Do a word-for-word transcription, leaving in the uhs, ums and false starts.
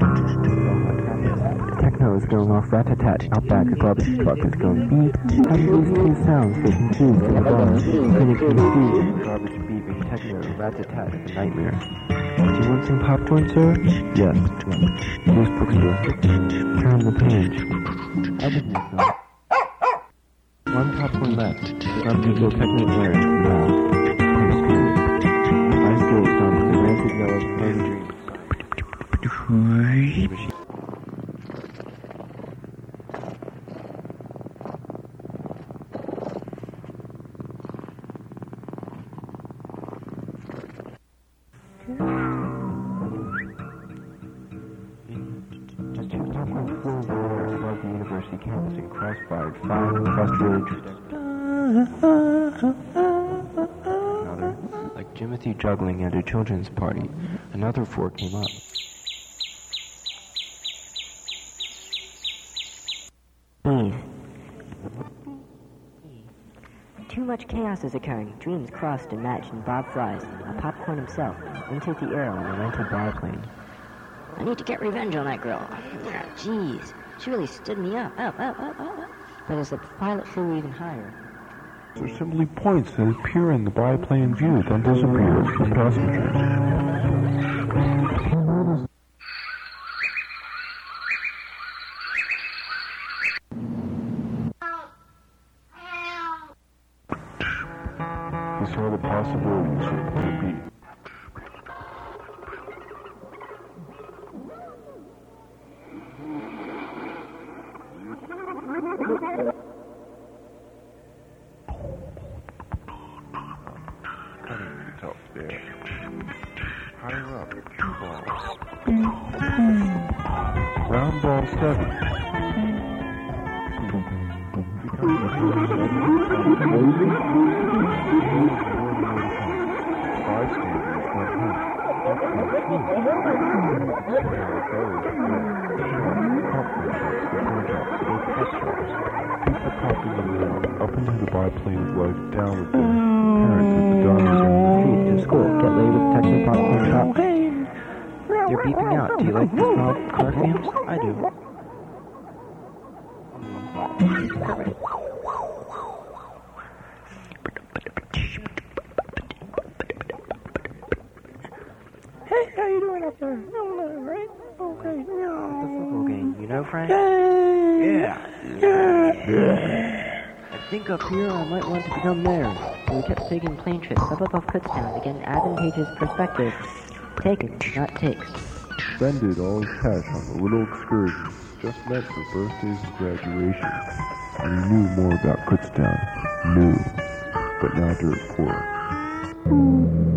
Techno is going off rat-a-tat. Out back, a garbage truck is going beep. How do these two sounds fit into the bar? Clinic beep, garbage beeping techno, rat-a-tat is a nightmare. Do you want some popcorn, sir? Yes. Here's bookstore. Turn the page. I did make some. One popcorn left. Garbage go techno air. Now. Eyes gazed on the rancid yellow flame dream. Above the university campus in Crossfire, five frustrated another, like Jimothy juggling at a children's party. Another four came up. Please. Too much chaos is occurring. Dreams crossed and matched, and Bob flies, a popcorn himself, into the air on a rented biplane. I need to get revenge on that girl. Yeah, jeez. She really stood me up, up, up, up, up, up. But as the pilot flew even higher... They're simply points that appear in the biplane view, then disappear from passengers. He saw the possibilities of plan B. Cutting yourself there. Higher up, two balls. Round ball seven. Bystanders went home. People popping around up into the biplane of life down with their parents at the diners on the Street to school. Get laid with Techno popcorn shop. You're beeping out. Do you like the smell of car fumes? I do. Hey, how you doing up there? No, no, right? Okay, no. The football game, you know, Frank? Hey. Yeah. Yeah. I think up here I might want to become mayor. So we kept taking plane trips up above Kutztown to get an advantageous perspective. Taken, not takes. Spended all his cash on the little excursions just meant for birthdays and graduations. And he knew more about Kutztown. Knew. But now to report.